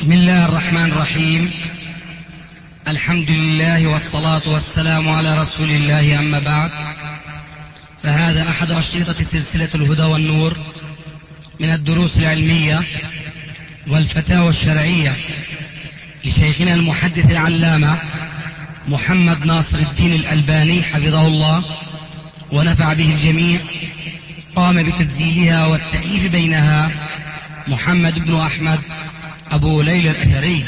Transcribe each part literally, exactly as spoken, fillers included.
بسم الله الرحمن الرحيم. الحمد لله والصلاة والسلام على رسول الله، أما بعد، فهذا أحد أشرطة سلسلة الهدى والنور من الدروس العلمية والفتاوى الشرعية لشيخنا المحدث العلامة محمد ناصر الدين الألباني حفظه الله ونفع به الجميع. قام بتسجيلها والتأليف بينها محمد بن أحمد أبو ليلى الأثري.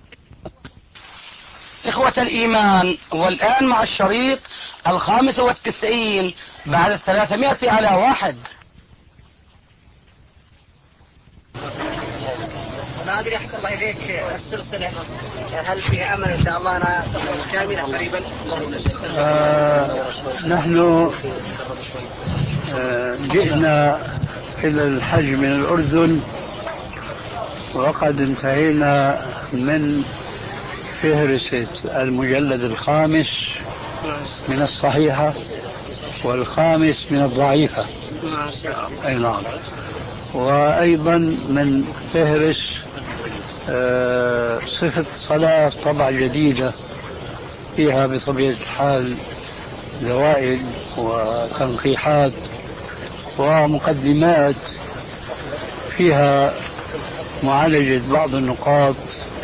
إخوة الإيمان، والآن مع الشريط الخامس والتسعين بعد الثلاثمائة على واحد. ما أدري أحسن الله إليك، السلسلة هل فيها أمل إن شاء الله أنا تخرج كاملة قريبا؟ آه نحن آه جئنا إلى الحج من الأردن، وقد انتهينا من فهرسة المجلد الخامس من الصحيحة والخامس من الضعيفة. أي نعم. وأيضا من فهرس آه صفة الصلاة، طبعة جديدة فيها بطبيعة الحال زوائد وتنقيحات ومقدمات فيها معالجة بعض النقاط،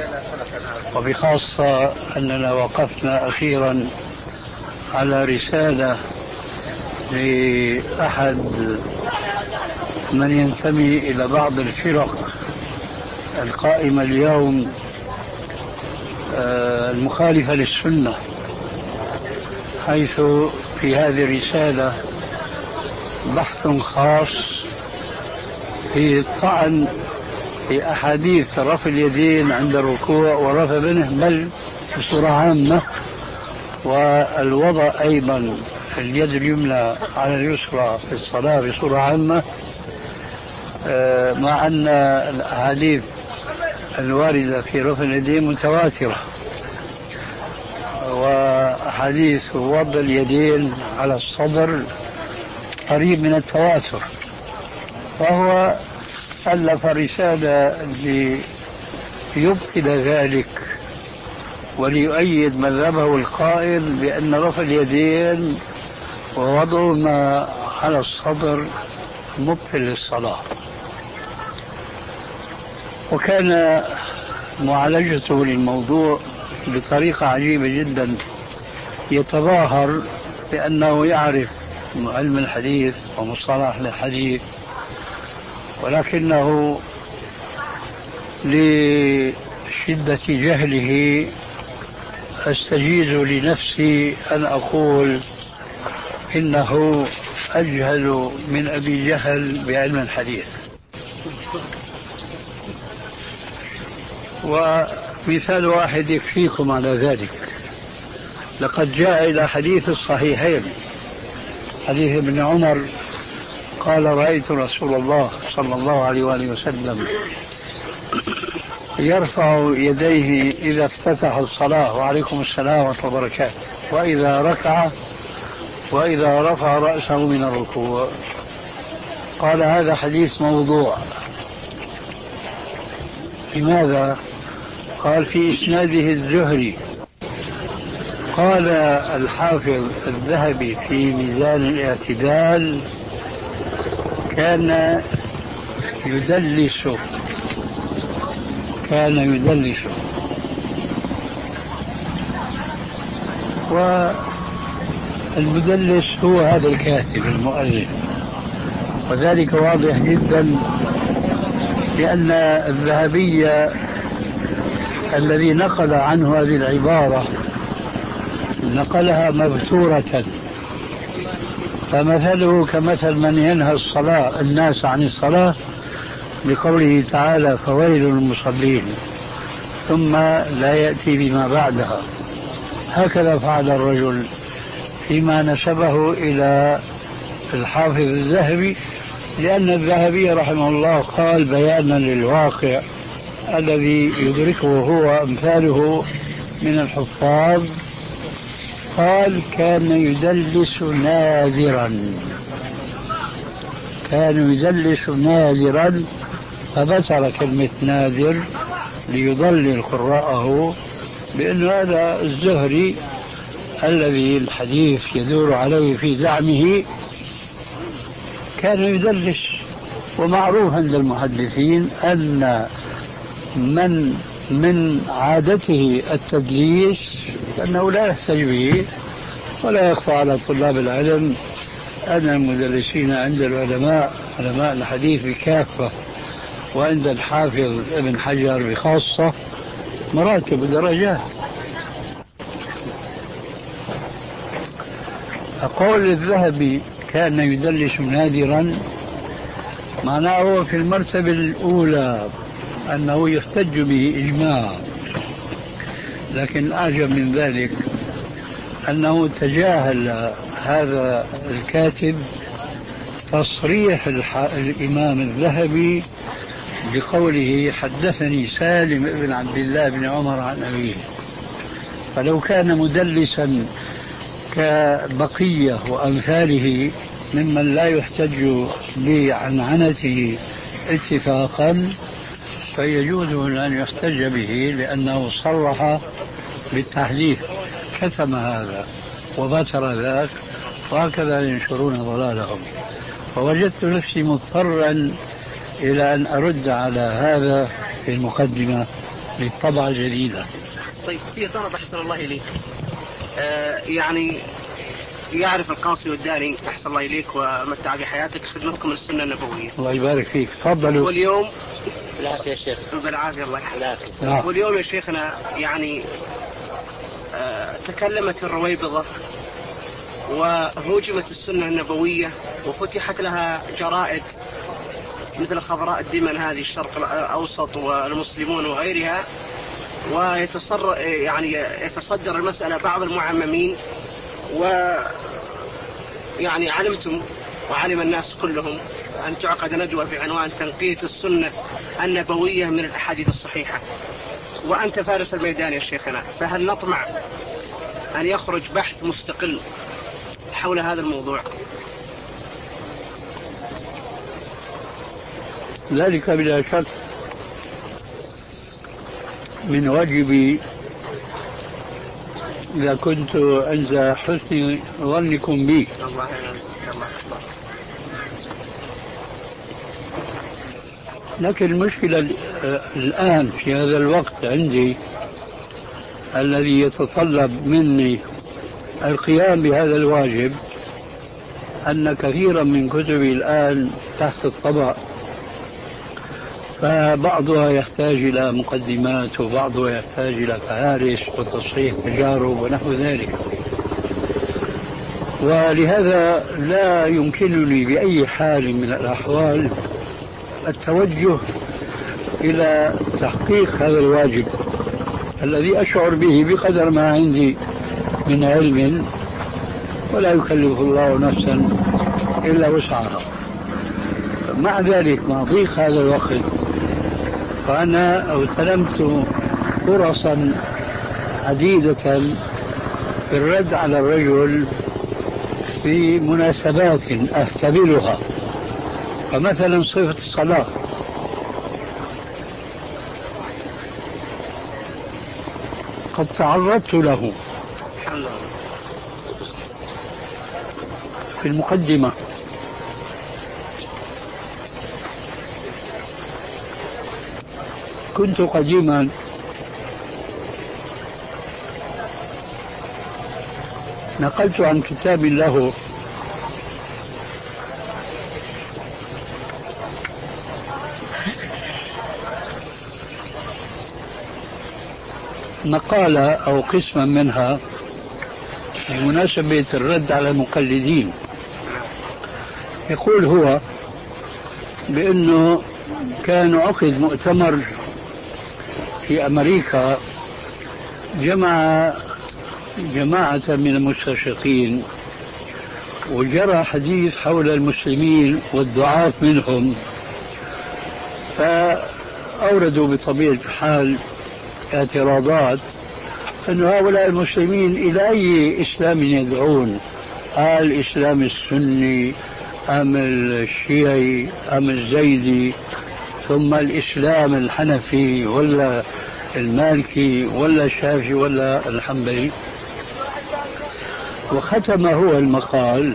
وبخاصة أننا وقفنا أخيرا على رسالة لأحد من ينتمي إلى بعض الفرق القائمة اليوم المخالفة للسنة، حيث في هذه الرسالة بحث خاص في الطعن في أحاديث رفع اليدين عند الركوع ورفع منه بل بصورة عامة، والوضع أيضا اليد اليمنى على اليسرى في الصلاة بصورة عامة، مع أن الأحاديث الواردة في رفع اليدين متواترة، وأحاديث وضع اليدين على الصدر قريب من التواتر. وهو ألف رسالة ليبطل ذلك وليؤيد مذهبه القائل بأن رفع اليدين ووضعهما على الصدر مبطل للصلاة. وكان معالجته للموضوع بطريقة عجيبة جدا، يتظاهر بأنه يعرف علم الحديث ومصطلح الحديث، ولكنه لشدة جهله أستجيز لنفسي أن أقول إنه أجهل من أبي جهل بعلم الحديث. ومثال واحد يكفيكم على ذلك. لقد جاء إلى حديث الصحيحين، حديث ابن عمر قال: رأيت رسول الله صلى الله عليه وآله وسلم يرفع يديه إذا افتتح الصلاة، وعليكم السلام ورحمة الله وبركاته، وإذا ركع، وإذا رفع رأسه من الركوع. قال: هذا حديث موضوع. لماذا؟ قال: في إسناده الزهري. قال الحافظ الذهبي في ميزان الاعتدال: كان يدلس كان يدلس والمدلس هو هذا الكاتب المؤلف، وذلك واضح جدا لأن الذهبي الذي نقل عنه هذه العبارة نقلها مبتورة، فمثله كمثل من ينهى الصلاة الناس عن الصلاة بقوله تعالى: فويل للمصلين، ثم لا يأتي بما بعدها. هكذا فعل الرجل فيما نسبه إلى الحافظ الذهبي، لأن الذهبي رحمه الله قال بيانا للواقع الذي يدركه هو أمثاله من الحفاظ، قال: كان يدلس نادرا كان يدلس نادرا فبتر كلمة نادر ليضلل قراءه بأن هذا الزهري الذي الحديث يدور عليه في زعمه كان يدلس. ومعروف عند المحدثين أن من من عادته التدليس فإنه لا يحتج به. ولا يخفى على طلاب العلم أن المدلسين عند العلماء علماء الحديث بكافة وعند الحافظ ابن حجر بخاصة مراتب ودرجات. أقول الذهبي كان يدلس نادرا معناه هو في المرتبة الأولى أنه يحتج به إجماع، لكن الأعجب من ذلك أنه تجاهل هذا الكاتب تصريح الإمام الذهبي بقوله حدثني سالم بن عبد الله بن عمر عن أبيه. فلو كان مدلسا كبقية وأمثاله ممن لا يحتج بعنعنته اتفاقا فيجوز أن يحتج به لأنه صرح بالتحديث، كتم هذا وبتر ذاك، وهكذا ينشرون ضلالهم. فوجدت نفسي مضطرا إلى أن أرد على هذا في المقدمة للطبعة الجديدة. طيب في طلب أحسن الله إليك، آه يعني يعرف القاصي والداني أحسن الله إليك ومتع بحياتك خدمتكم للسنة النبوية. الله يبارك فيك، تفضلوا. واليوم بالعافية يا شيخ. بالعافية الله يحفظك. نعم. واليوم يا شيخنا يعني آه تكلمت الرويبضة وهوجمت السنة النبوية وفتحت لها جرائد مثل خضراء الدمن هذه الشرق الأوسط والمسلمون وغيرها، ويتصر يعني يتصدر المسألة بعض المعممين، ويعني علمتم وعلم الناس كلهم أن تعقد ندوة بعنوان تنقية السنة النبوية من الأحاديث الصحيحة، وأنت فارس الميدان يا شيخنا، فهل نطمع أن يخرج بحث مستقل حول هذا الموضوع؟ ذلك بلا شك من واجبي إذا كنت عند حسن ظنكم بي. الله يعزك الله. لكن المشكلة الآن في هذا الوقت عندي الذي يتطلب مني القيام بهذا الواجب أن كثيرا من كتبي الآن تحت الطبع، فبعضها يحتاج إلى مقدمات وبعضها يحتاج إلى فهارس وتصحيح تجارب ونحو ذلك، ولهذا لا يمكنني بأي حال من الأحوال التوجه إلى تحقيق هذا الواجب الذي أشعر به بقدر ما عندي من علم، ولا يكلف الله نفسا إلا وسعها. مع ذلك مع ضيق هذا الوقت فأنا اغتنمت فرصا عديدة في الرد على الرجل في مناسبات أهتبلها، فمثلا صفة الصلاة قد تعرضت له في المقدمة، كنت قديما نقلت عن كتاب له مقالة أو قسما منها بمناسبة الرد على المقلدين. يقول هو بأنه كان عقد مؤتمر في أمريكا جمع جماعة من المستشرقين وجرى حديث حول المسلمين والضعاف منهم، فأوردوا بطبيعة الحال اعتراضات أن هؤلاء المسلمين إلى أي إسلام يدعون، الإسلام السني أم الشيعي أم الزيدي، ثم الإسلام الحنفي ولا المالكي ولا الشافعي ولا الحنبلي. وختم هو المقال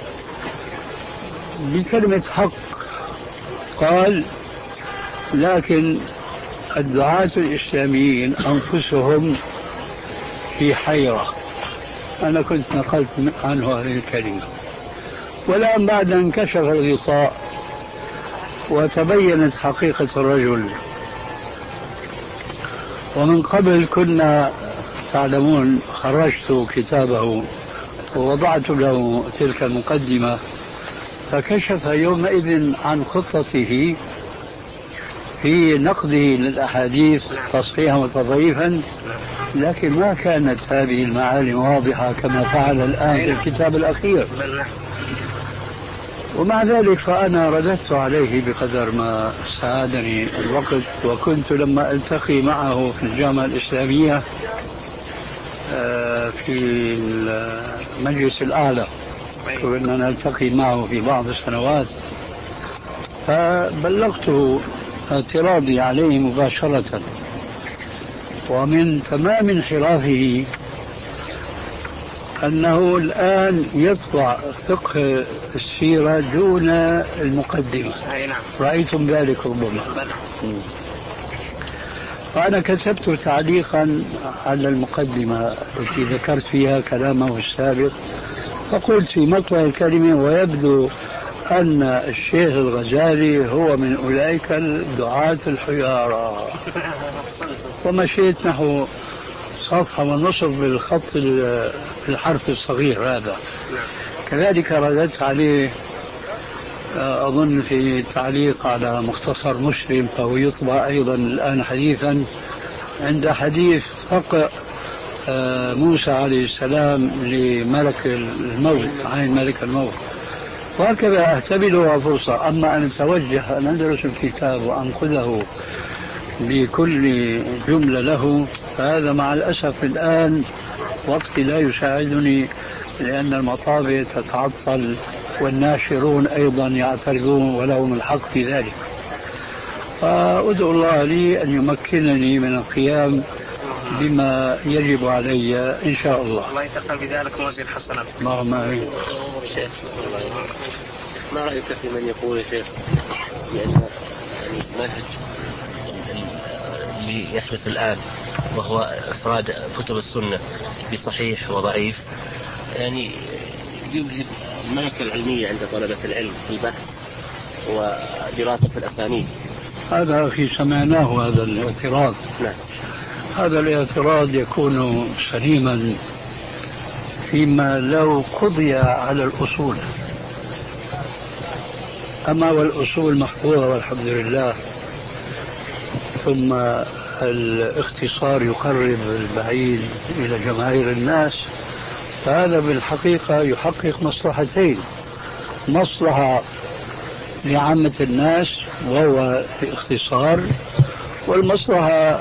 بكلمة حق، قال: لكن الدعاة الإسلاميين أنفسهم في حيرة. أنا كنت نقلت عنه هذه الكلمة. والآن بعد أن انكشف الغطاء وتبينت حقيقة الرجل، ومن قبل كنا تعلمون خرجت كتابه ووضعت له تلك المقدمة، فكشف يومئذ عن خطته في نقده للأحاديث تصحيحا وتضعيفا، لكن ما كانت هذه المعالم واضحة كما فعل الآن في الكتاب الأخير. ومع ذلك فأنا رددت عليه بقدر ما ساعدني الوقت. وكنت لما التقي معه في الجامعة الإسلامية في المجلس الأعلى، كنا نلتقي معه في بعض السنوات، فبلغته اعتراضي عليه مباشرة. ومن تمام انحرافه أنه الآن يطبع فقه السيرة دون المقدمة. رأيتم ذلك ربما. وأنا كتبت تعليقا على المقدمة التي ذكرت فيها كلامه السابق، فقلت في مطلع الكلمة: ويبدو أن الشيخ الغزالي هو من أولئك الدعاة الحيارى. ومشيت نحو صفحة ونصف بالخط الحرف الصغير هذا. كذلك رددت عليه أظن في تعليق على مختصر مسلم، فهو يطبع أيضا الآن حديثا عند حديث فقه موسى عليه السلام لملك الموت، عين ملك الموت. وهكذا أهتبلها فرصة. أما أن أتوجه أن أدرس الكتاب وأنقذه بكل جملة له، فهذا مع الأسف الآن وقتي لا يساعدني، لأن المطابع تتعطل والناشرون أيضا يعترضون ولهم الحق في ذلك. فأدعو الله لي أن يمكنني من القيام بما يجب علي إن شاء الله. الله يتقبل بذلك موازين حسنات. اللهم آمين. ما رأيك في من يقول يا شيخ بأن المنهج اللي يحدث الآن وهو إفراد كتب السنة بصحيح وضعيف يعني يذهب الملكة العلمية عند طلبة العلم في البحث ودراسة الأسانيد؟ هذا أخي سمعناه هذا الاعتراض. نعم. هذا الاعتراض يكون سليما فيما لو قضي على الأصول. أما والأصول محفوظة والحمد لله، ثم الاختصار يقرب البعيد إلى جماهير الناس، فهذا بالحقيقة يحقق مصلحتين: مصلحة لعامة الناس وهو الاختصار، والمصلحة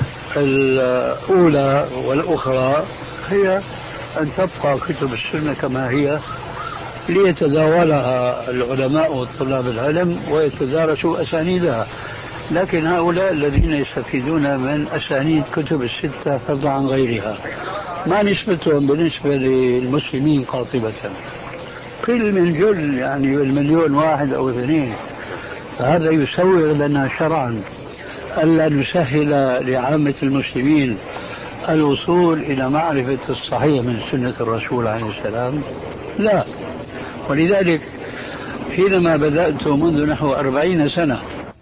الأولى والأخرى هي أن تبقى كتب السنة كما هي ليتداولها العلماء وطلاب العلم ويتدارسوا أسانيدها. لكن هؤلاء الذين يستفيدون من أسانيد كتب الستة فضلا عن غيرها ما نسبتهم بالنسبة للمسلمين قاطبة؟ قل من جل، يعني بالمليون واحد أو اثنين. فهذا يسوغ لنا شرعا ألا نسهل لعامة المسلمين الوصول إلى معرفة الصحيح من سنة الرسول عليه السلام؟ لا. ولذلك حينما بدأت منذ نحو أربعين سنة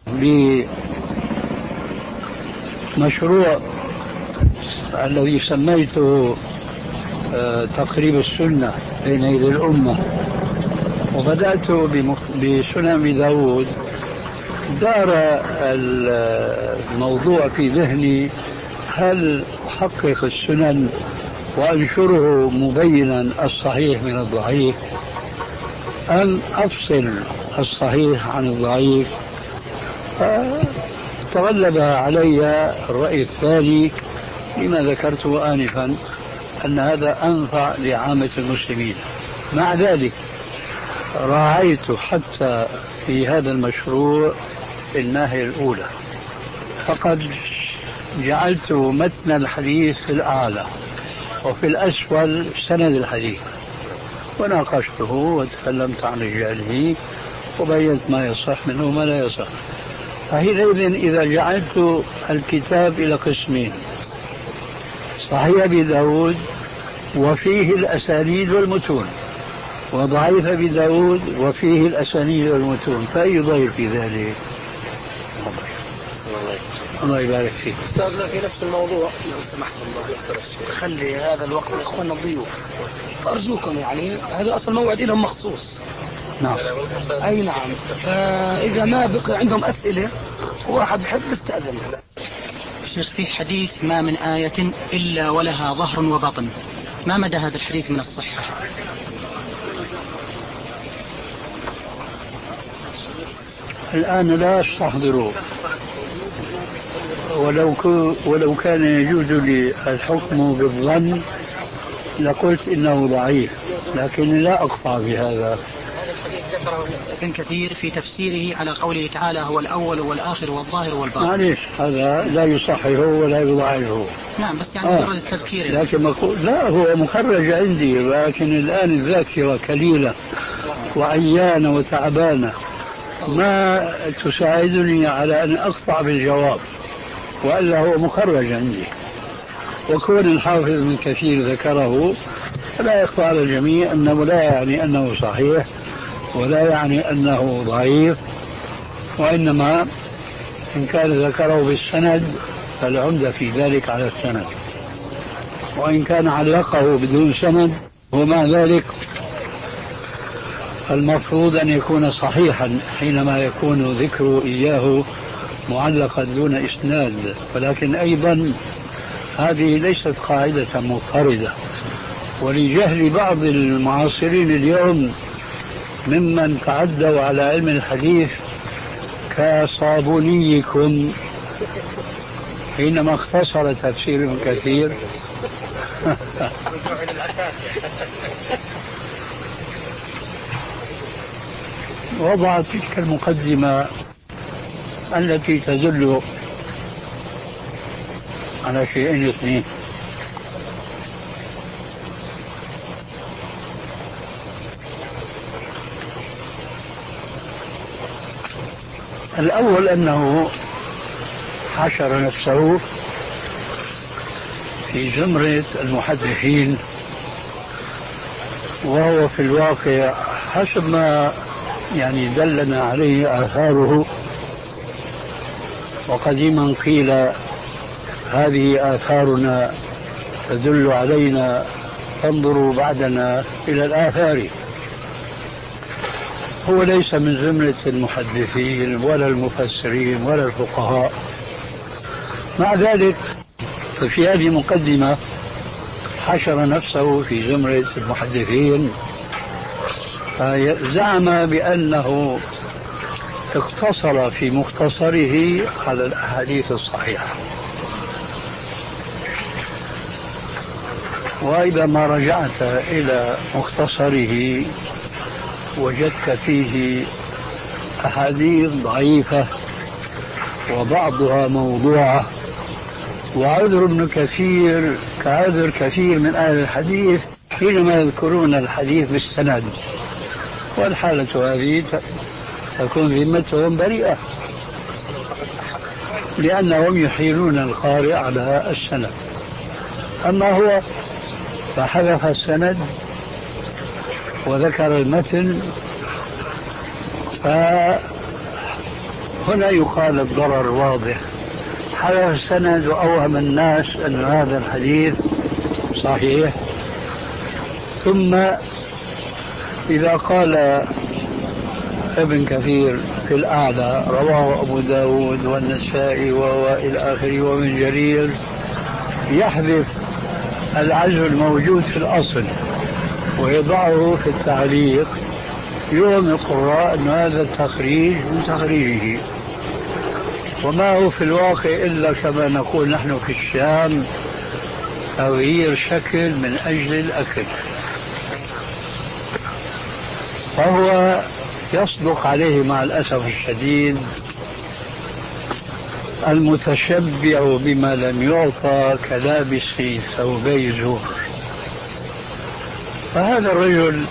بمشروع الذي سميته تقريب السنة بين يدي الأمة، وبدأت بسنن أبي داود، دار الموضوع في ذهني: هل أحقق السنن وأنشره مبينا الصحيح من الضعيف، أم أفصل الصحيح عن الضعيف؟ تغلب علي الرأي الثاني لما ذكرته آنفا، أن هذا أنفع لعامة المسلمين. مع ذلك راعيت حتى في هذا المشروع الناحية الأولى، فقد جعلت متن الحديث في الأعلى وفي الأسفل سند الحديث، وناقشته وتكلمت عن رجاله وبينت ما يصح منه وما لا يصح. فحينئذ إذا جعلت الكتاب إلى قسمين، صحيح أبي داود وفيه الأسانيد والمتون، وضعيف أبي داود وفيه الأسانيد والمتون، فأي ضير في ذلك؟ الله يبارك فيك. أستاذنا في نفس الموضوع لو سمحت الله خلي هذا الوقت لإخواننا الضيوف، فأرجوكم يعني هذا أصل موعد لهم مخصوص. نعم. أي نعم. فإذا ما بقي عندهم أسئلة واحد بحب يستأذن. شيخ، في حديث ما من آية إلا ولها ظهر وبطن، ما مدى هذا الحديث من الصحة؟ الآن لا أستحضره، ولو ولو كان يجوز لي الحكم بالظن لقلت إنه ضعيف، لكن لا أقطع بهذا. ابن كثير في تفسيره على قوله تعالى هو الأول والآخر والظاهر والباطن. معليش، هذا لا يصححه ولا يضعفه. نعم، بس يعني مجرد آه. التذكير. لكن مقول لا، هو مخرج عندي، لكن الآن الذاكرة كليلة وعيانة وتعبانة ما تساعدني على أن أقطع بالجواب، وإلا هو مخرج عندي. وكون الحافظ من كثير ذكره لا يخفى على الجميع أنه لا يعني أنه صحيح ولا يعني أنه ضعيف، وإنما إن كان ذكره بالسند فالعمدة في ذلك على السند، وإن كان علقه بدون سند ومع ذلك المفروض أن يكون صحيحا حينما يكون ذكر إياه معلقا دون إسناد. ولكن أيضا هذه ليست قاعدة مضطردة، ولجهل بعض المعاصرين اليوم ممن تعدوا على علم الحديث كصابونيكم حينما اختصر تفسير ابن كثير وضع تلك المقدمة التي تدل على شيئين اثنين: الأول أنه حشر نفسه في زمرة المحدثين، وهو في الواقع حسب ما يعني دلنا عليه آثاره. وقديما قيل هذه آثارنا تدل علينا، فانظروا بعدنا إلى الآثار. هو ليس من زمرة المحدثين ولا المفسرين ولا الفقهاء. مع ذلك ففي هذه المقدمة حشر نفسه في زمرة المحدثين، زعم بأنه اقتصر في مختصره على الأحاديث الصحيحة. وإذا ما رجعت إلى مختصره وجدت فيه أحاديث ضعيفة وبعضها موضوعة، وعذر ابن كثير كعذر كثير من أهل الحديث حينما يذكرون الحديث بالسند، والحالة هذه تكون ذمتهم بريئة لأنهم يحيلون القارئ على السند. أما هو فحذف السند وذكر المتن، فهنا يقال الضرر واضح. حذف السند وأوهم الناس أن هذا الحديث صحيح، ثم إذا قال ابن كثير في الأعلى رواه أبو داود والنسائي وإلى آخره ومن جرير، يحذف العزو الموجود في الأصل ويضعه في التعليق، يوم القراء أن هذا التخريج من تخريجه، وما هو في الواقع إلا كما نقول نحن في الشام تغيير شكل من أجل الأكل. فهو يصدق عليه مع الأسف الشديد المتشبع بما لم يعطى كلابس ثوبي زور. فهذا الرجل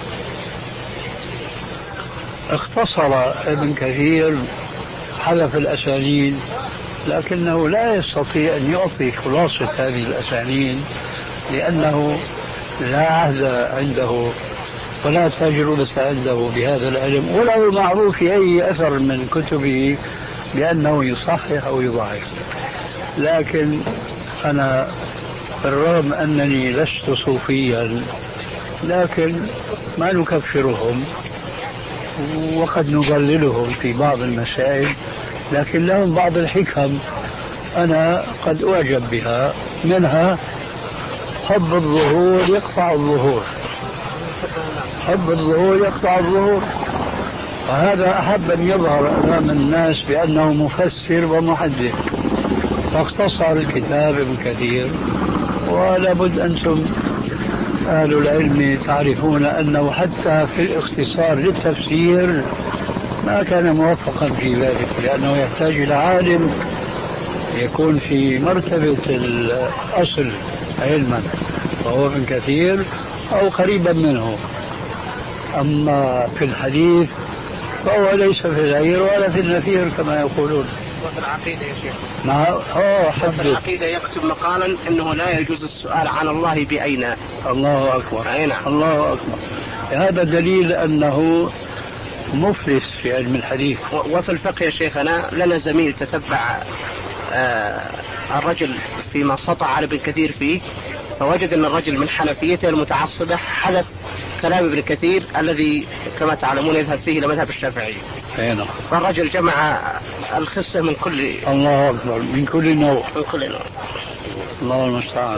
اختصر ابن كثير، حذف الأسانيد، لكنه لا يستطيع أن يعطي خلاصة هذه الأسانيد لأنه لا عهد عنده ولا تجربة عنده بهذا العلم، ولا هو معروف في أي أثر من كتبه بأنه يصحح أو يضعف. لكن أنا بالرغم أنني لست صوفيا لكن ما نكفرهم وقد نضللهم في بعض المسائل، لكن لهم بعض الحكم أنا قد أعجب بها، منها حب الظهور يقطع الظهور، حب الظهور يقطع الظهور، وهذا أحب أن يظهر أمام الناس بأنه مفسر ومحدث، فاختصر الكتاب ابن كثير. ولا بد أنتم أهل العلم تعرفون أنه حتى في الاختصار للتفسير ما كان موفقا في ذلك، لأنه يحتاج إلى عالم يكون في مرتبة الأصل علما وهو ابن كثير أو قريبا منه. أما في الحديث فهو ليس في العير ولا في النفير كما يقولون. وفي العقيدة يا شيخ، مع في العقيدة يكتب مقالا أنه لا يجوز السؤال عن الله بأين. الله أكبر. أين. الله أكبر. هذا دليل أنه مفلس في علم الحديث. وفي الفقه يا شيخنا لنا زميل تتبع آه الرجل فيما سطع على ابن كثير فيه، فوجد أن الرجل من حنفيته المتعصبة حذف كلام ابن كثير الذي كما تعلمون يذهب فيه إلى مذهب الشافعي. أينا. فالرجل جمع الخصة من كل. الله أكبر. من كل نوع. من كل نوع. الله المستعان.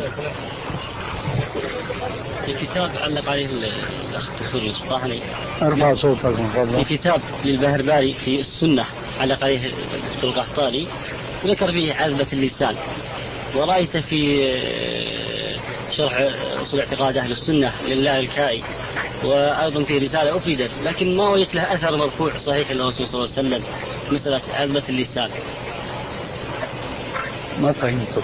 الكتاب علق عليه الأخ الدكتور يوسف طاهني. ارفع صوتك من فضلك. في كتاب للبهرباري في السنة علق عليه الدكتور القحطاني ذكر فيه عذبة اللسان، ورأيت في شرح أصول اعتقاد أهل السنة لله الكائي، وأيضا في رسالة أفيدت، لكن ما وجدت له أثر مرفوع صحيح للرسول صلى الله عليه وسلم مسألة عذبة اللسان. ما فهمت.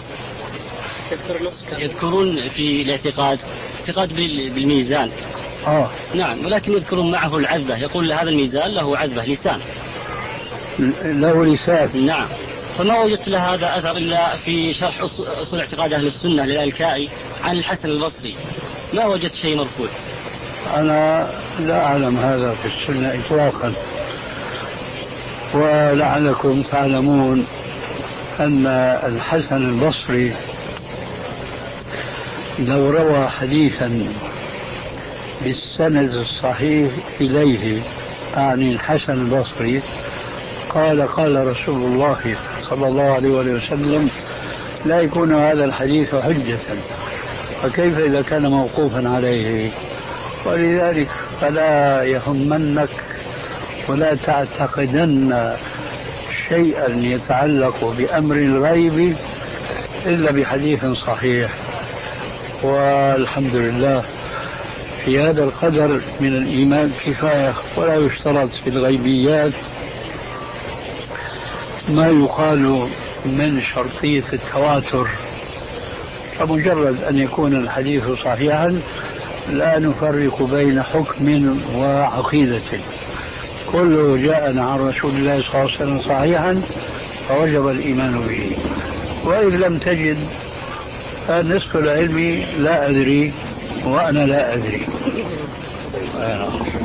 يذكرون في الاعتقاد اعتقاد بالميزان. آه. نعم، ولكن يذكرون معه العذبة، يقول هذا الميزان له عذبة لسان. له لسان. نعم. فما وجدت له هذا أثر إلا في شرح أصول اعتقاد أهل السنة للألكائي عن الحسن البصري، ما وجدت شيء مرفوع. أنا لا أعلم هذا في السنة إطلاقا، ولعلكم تعلمون أن الحسن البصري لو روى حديثا بالسند الصحيح إليه، أعني الحسن البصري قال قال رسول الله صلى الله عليه وسلم، لا يكون هذا الحديث حجة، فكيف إذا كان موقوفا عليه؟ ولذلك فلا يهمنك ولا تعتقدن شيئا يتعلق بأمر الغيب إلا بحديث صحيح. والحمد لله في هذا القدر من الإيمان كفاية، ولا يشترط في الغيبيات ما يقال من شرطية التواتر، فمجرد أن يكون الحديث صحيحا لا نفرق بين حكم وعقيدة، كله جاءنا عن رسول الله صلى الله عليه وسلم صحيحا فوجب الإيمان به. وإذ لم تجد نصف العلم لا أدري وأنا لا أدري. آه.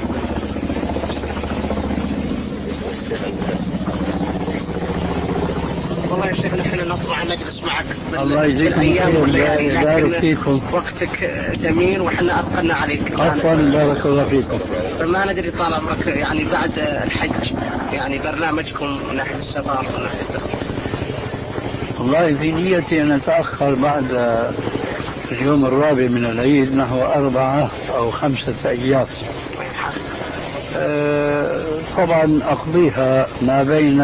والله يا شيخ نحن نطمع أن نجلس معك الله يجزيكم خير، يبارك فيكم. وقتك ثمين وحنا أثقلنا عليك. عفوا، بارك الله فيكم. فما ندري طال عمرك يعني بعد الحج يعني برنامجكم من ناحية السفر من ناحية. والله في نيتي أن أتأخر بعد اليوم الرابع من العيد نحو أربعة أو خمسة أيام. أه طبعا أقضيها ما بين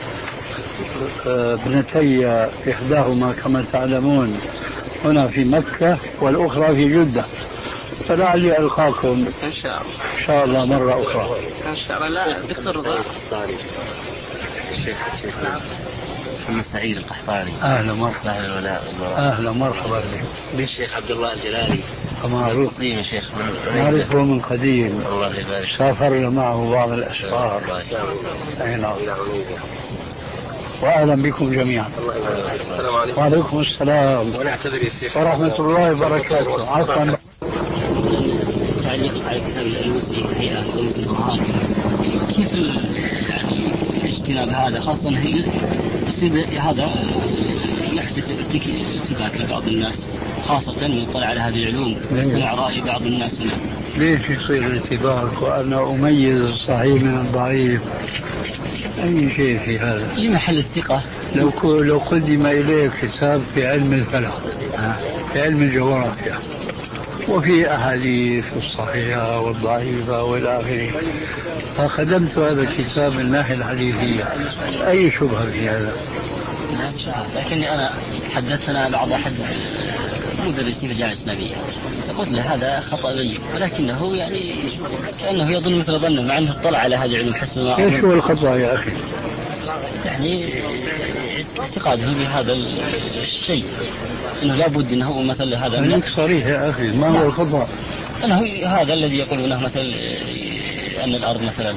ابنتي، إحداهما كما تعلمون هنا في مكة والأخرى في جدة، فلعلي ألقاكم إن شاء الله إن شاء الله مرة أخرى إن شاء الله. لا دكتور رضا الشيخ الشيخ محمد سعيد القحطاني. أهلا مرحبا. أهلا مرحبا بك. بالشيخ عبد الله الجلالي. معروف يا شيخ من نعرفه من قديم. الله يبارك. سافرنا معه بعض الأسفار. أي نعم. وأهلا بكم جميعا. السلام عليكم. وعليكم السلام ونعتذر يا شيخ ورحمة الله وبركاته. عفوا. تعليق على كتاب الألوسي هيئة ضمة القرآن، كيف يعني اجتناب هذا، خاصة هي يصير هذا يحدث ارتكاك لبعض الناس، خاصة من يطلع على هذه العلوم ويسمع رأي بعض الناس هنا. ليش يصير ارتباك وأنا أميز الصحيح من الضعيف؟ أي شيء في هذا لمحل الثقة. لو لو قدم إليك كتاب في علم الفلك، في علم الجغرافيا، وفي أحاديث الصحيحة والضعيفة والى آخره، فخدمت هذا الكتاب من الناحية الحديثية، أي شبهة في هذا؟ لكني أنا حدثنا بعض أحد مدرسين في الجامعة الإسلامية، قلت له هذا خطأ بين، ولكنه يعني كأنه يظن مثل ظنه، مع أنه اطلع على هذه العلوم حسب ما ايش هو الخطأ يا أخي؟ يعني اعتقاده بهذا الشيء، انه لابد انه مثل هذا. خليك صريح يا اخي، ما هو الخطأ؟ انه هذا الذي يقولونه مثل ان الارض مثلا.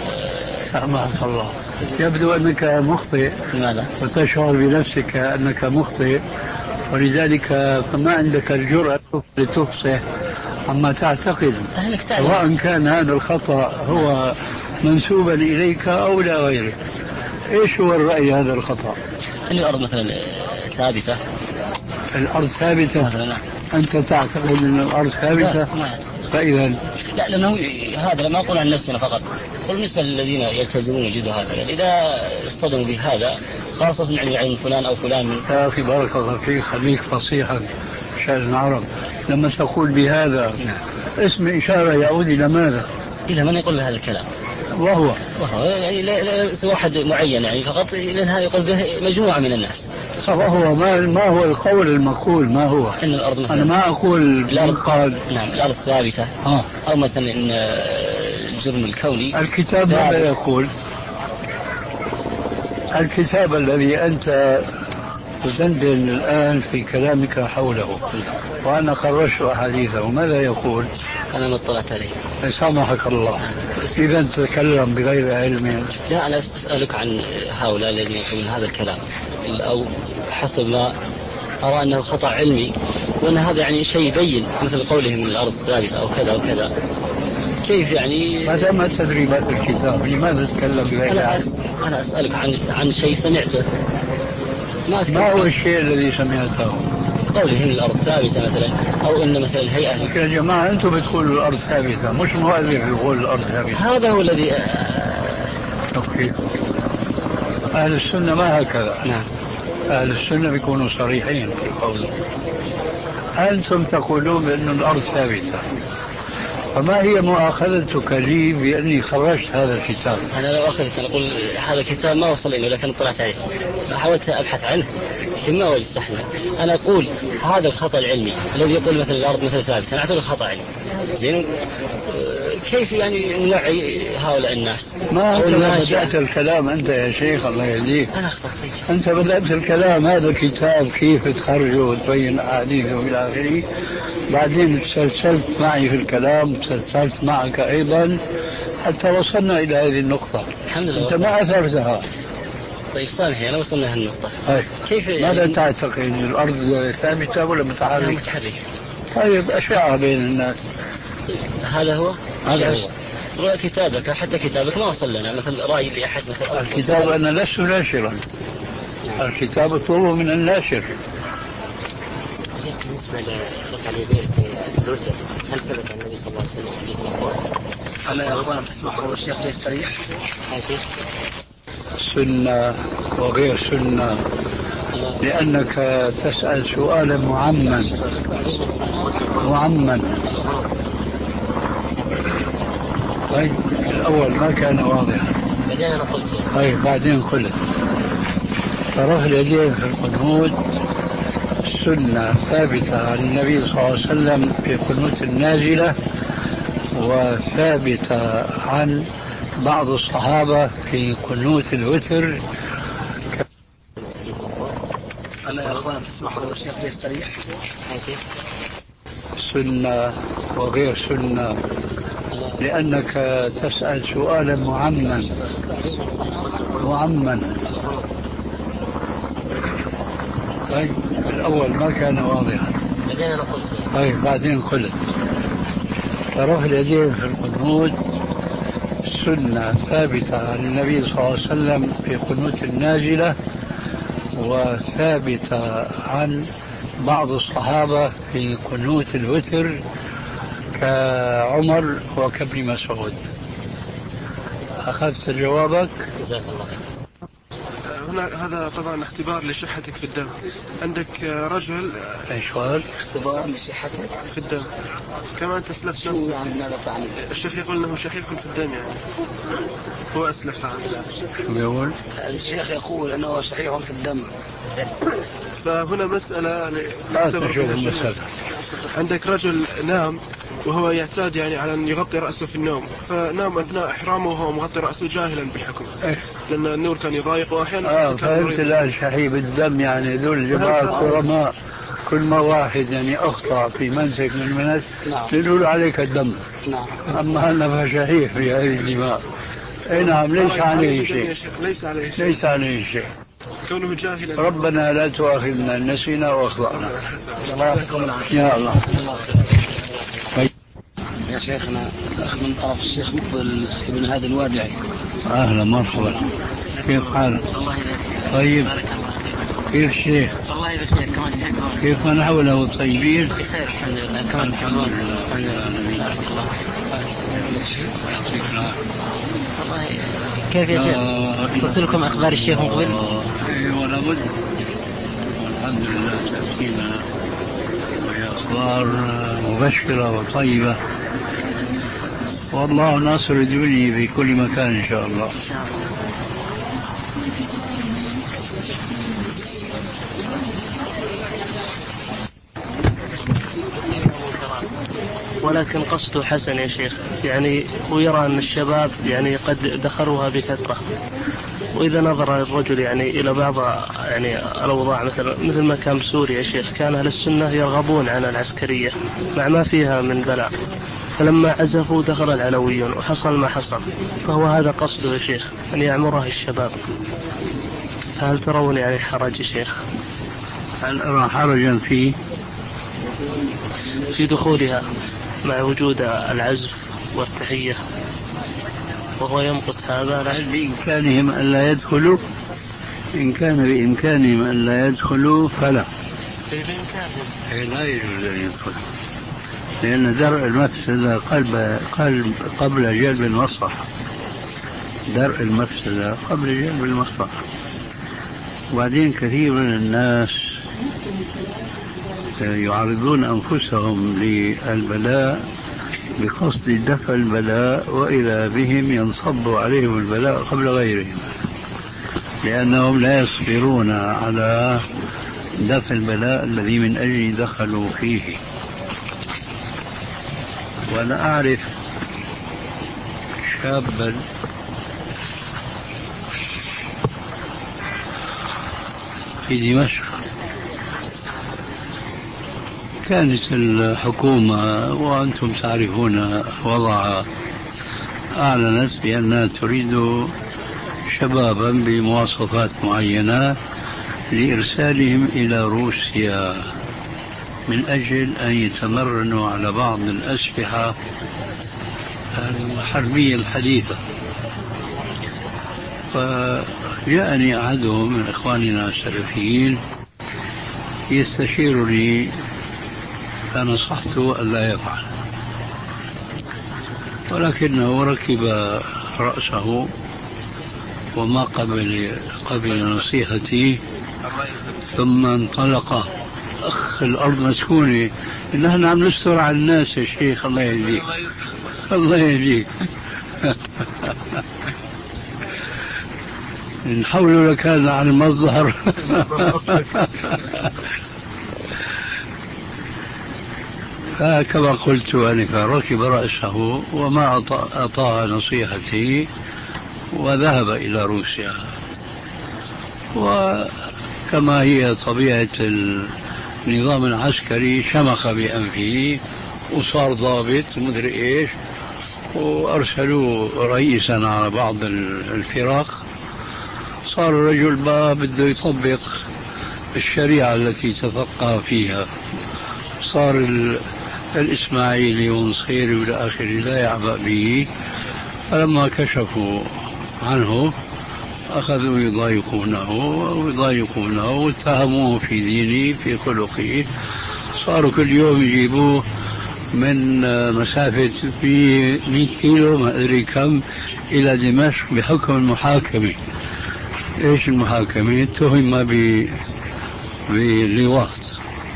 سامحك الله، يبدو انك مخطئ. لماذا؟ وتشعر بنفسك انك مخطئ، ولذلك فما عندك الجرأة لتفصح عما تعتقد، سواء كان هذا الخطأ هو منسوبا اليك او لا غيرك. ايش هو الرأي هذا الخطأ؟ ان الارض مثلا ثابتة. الارض ثابتة مثلا؟ انت تعتقد ان الارض ثابتة؟ لا ما يعتقد. فاذا لا، لانه هذا لما اقول عن نفسنا فقط، قل بالنسبة للذين يلتزمون وجود هذا، يعني اذا اصطدموا بهذا خاصة عن علم فلان او فلان من... يا اخي بارك الله فيك، خليك فصيحا عشان نعرف. لما تقول بهذا نعم. اسم إشارة يعود إلى ماذا؟ إلى من يقول بهذا الكلام، وهو وهو يعني ليس واحد معين يعني فقط، لأنها يقول به مجموعة من الناس. وهو ما, ما هو القول المقول؟ ما هو؟ إن الأرض مثلا، أنا ما أقول الأرض قال نعم الأرض ثابتة. آه. أو مثلا إن الجرم الكوني. الكتاب ماذا يقول؟ الكتاب الذي أنت تدندن الآن في كلامك حوله وأنا خرجت أحاديثه، ماذا يقول؟ أنا ما اطلعت عليه. سامحك الله. إذا تتكلم بغير علم. لا، أنا أسألك عن هؤلاء الذين يقولون هذا الكلام، أو حسب ما أرى أنه خطأ علمي، وأن هذا يعني شيء يبين مثل قولهم الأرض ثابتة أو كذا وكذا. كيف يعني؟ ما دام تدري ما في الكتاب لماذا تتكلم بغير أنا, علم؟ أس... أنا أسألك عن عن شيء سمعته. ما, ما هو الشيء الذي سمعته؟ قولهم الأرض ثابتة مثلا، أو أن مثلا الهيئة. يا جماعة أنتم بتقولوا الأرض ثابتة، مش مؤلف يقول الأرض ثابتة. هذا هو الذي أوكي. أهل السنة ما هكذا. نعم. أهل السنة بيكونوا صريحين في قولهم. أنتم تقولون بأن الأرض ثابتة، فما هي مؤاخذتك لي بأني خرجت هذا الكتاب؟ أنا لا أخذك، أنا أقول هذا الكتاب ما وصل إليه لكن طلعت عليه، حاولت أبحث عنه لكن ما وجدت أحد. أنا أقول هذا الخطأ العلمي الذي يقول مثل الأرض مثل ثابتة، أنا أعتبره خطأ علمي. زين، كيف يعني نوعي هؤلاء الناس؟ ما أنت بدأت الكلام أنت يا شيخ، الله يهديك. أنا أخطأت. أنت بدأت الكلام، هذا الكتاب كيف تخرجه وتبين أحاديثه وإلى آخره، بعدين تسلسلت معي في الكلام، تسلسلت معك أيضا حتى وصلنا إلى هذه النقطة. الحمد لله. أنت ما أثرتها. طيب سامحني، أنا وصلنا هالنقطة. طيب. كيف ماذا يعني... تعتقد أن الأرض ثابتة ولا متحركة؟ متحركة. طيب أشعة بين الناس. طيب. هذا هو. هذا هو. رأي كتابك، حتى كتابك ما وصل لنا مثل رأي لأحد مثل الكتاب أنا لست ناشرا. الكتاب طلب من الناشر. بالنسبة لرفع اليدين في الوتر، هل ثبت عن النبي صلى الله عليه وسلم حديث مرفوع؟ هلا يا اخوان تسمحوا الشيخ يستريح؟ سنة وغير سنة، لأنك تسأل سؤالا معمم معمم. طيب الأول ما كان واضحا. بعدين أنا قلت. طيب بعدين قلت رفع اليدين في القنوت سنة ثابتة عن النبي صلى الله عليه وسلم في قنوت النازلة، وثابتة عن بعض الصحابة في قنوت الوتر. خلينا يا اخوان تسمحوا الشيخ يستريح. سنة وغير سنة، لأنك تسأل سؤالا معمما معمما. طيب الأول ما كان واضحا، بعدين أنا قلت. طيب بعدين قلت رفع اليدين في القنوت سنة ثابتة عن النبي صلى الله عليه وسلم في قنوت النازلة، وثابتة عن بعض الصحابة في قنوت الوتر كعمر وكابن مسعود. أخذت جوابك؟ جزاك الله. هنا هذا طبعا اختبار لصحتك في الدم. عندك رجل ايش قال؟ اختبار لصحتك في الدم، كما انت اسلفت نفسك. يعني ماذا تعني؟ الشيخ يقول انه شحيح في الدم، يعني هو اسلف عنه. شو بيقول؟ الشيخ يقول انه شحيح في الدم. فهنا مسألة لا تشوف المسألة. عندك رجل نام وهو يعتاد يعني على أن يغطي رأسه في النوم، فنام أثناء إحرامه وهو مغطي رأسه جاهلا بالحكم، لأن النور كان يضايق وأحيانا آه فهمت. الآن شحيح بالدم يعني ذو الجماعة كرماء، كل ما واحد يعني أخطأ في منسك من المناسك يقول عليك الدم. نعم. أما أنا فشحيح في هذه الدماء. أي نعم، ليس عليه شيء. ليس عليه شيء. ليس عليه شيء. كونه جاهلا. ربنا لا تؤاخذنا إن نسينا وأخطأنا. يا الله. يا شيخنا الأخ من طرف الشيخ مقبل ابن هادي الوادعي. أهلا مرحبا، كيف حالك؟ الله يبارك. طيب. بارك الله فيكم. كيف الشيخ؟ والله بخير كما تحبون. كيف من حوله طيبين؟ بخير الحمد لله كما تحبون. الحمد لله. بارك الله. يعطيك العافية. والله كيف يا شيخ؟ تصلكم أخبار الشيخ مقبل؟ ايوه لابد، والحمد لله تأتينا وهي أخبار مبشرة وطيبة، والله ناصر الدنيا في كل مكان إن شاء الله. إن شاء الله. ولكن قصده حسن يا شيخ، يعني ويرى أن الشباب يعني قد دخلوها بكثرة، وإذا نظر الرجل يعني إلى بعض يعني الأوضاع مثل مثل ما كان بسوريا يا شيخ، كان أهل السنة يرغبون عن العسكرية مع ما فيها من بلاء، فلما عزفوا دخل العلويون وحصل ما حصل، فهو هذا قصده يا شيخ أن يعمرها الشباب. فهل ترون يعني حرج يا شيخ؟ هل أرى حرجا في في دخولها مع وجود العزف والتحية وهو يمقت هذا؟ هل بإمكانهم أن لا يدخلوا؟ إن كان بإمكانهم أن لا يدخلوا فلا. بإمكانهم. لا يجوز أن يدخلوا، لأن درء المفسدة قلب قلب قبل جلب المصلحة. درء المفسدة قبل جلب المصلحة. وبعدين كثير من الناس يعرضون أنفسهم للبلاء بقصد دفع البلاء، وإذا بهم ينصب عليهم البلاء قبل غيرهم، لأنهم لا يصبرون على دفع البلاء الذي من أجل دخلوا فيه. وأنا أعرف شابا في دمشق، كانت الحكومة وأنتم تعرفون وضعها أعلنت بأنها تريد شبابا بمواصفات معينة لإرسالهم إلى روسيا من أجل أن يتمرنوا على بعض الأسلحة الحربية الحديثة. فجاءني أحدهم من إخواننا السلفيين يستشيرني، فنصحته أن لا يفعل، ولكنه ركب رأسه وما قبل قبل نصيحتي، ثم انطلق. أخ الأرض مسكونة، نحن عم نستر على الناس يا شيخ. الله يهديك، الله يهديك. نحول لك هذا عن المصدر. فكما قلت آنفا ركب رأسه وما أطاع نصيحتي وذهب إلى روسيا. كما هي طبيعة النظام العسكري، شمخ بأنفه وصار ضابط مدري إيش، وأرسلوه رئيسا على بعض الفرق. صار الرجل ما بده يطبق الشريعة التي تفقه فيها، صار الإسماعيلي ونصيري والى آخره لا يعبأ به. فلما كشفوا عنه أخذوا يضايقونه ويضايقونه واتهموه في دينه في خلقه. صاروا كل يوم يجيبوه من مسافة في مئة كيلو ما أدري كم إلى دمشق بحكم المحاكمة. إيش المحاكمة؟ اتهم بلواط.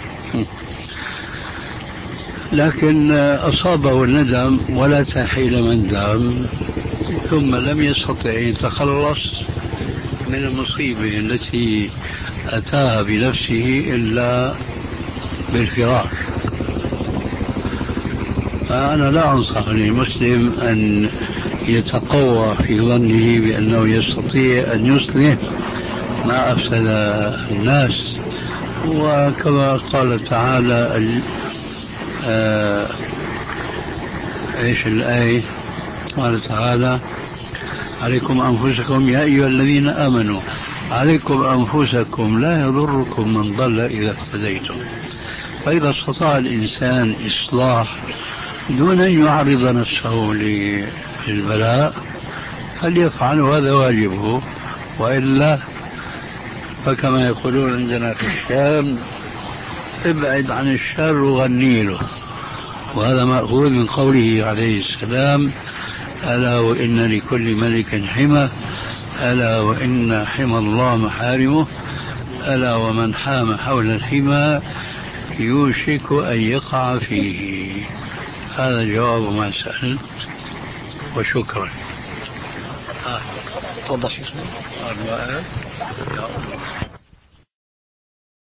لكن أصابه الندم ولا تحيل من دام، ثم لم يستطع أن يتخلص من المصيبة التي أتاها بنفسه إلا بالفرار. أنا لا أنصح للمسلم أن يتقوى في ظنه بأنه يستطيع أن يصلح ما أفسد الناس. وكما قال تعالى آه ايش الآية؟ قال تعالى: عليكم أنفسكم يا أيها الذين آمنوا عليكم أنفسكم لا يضركم من ضل إذا اهتديتم. فإذا استطاع الإنسان إصلاح دون أن يعرض نفسه للبلاء فليفعل، هذا واجبه. وإلا فكما يقولون عندنا في الشام: ابعد عن الشر وغني له. وهذا مأخوذ من قوله عليه السلام: ألا وإن لكل ملك حمى، ألا وإن حمى الله محارمه، ألا ومن حام حول الحمى يوشك أن يقع فيه. هذا جواب ما سألت، وشكرا. تفضل شيخ. يا الله.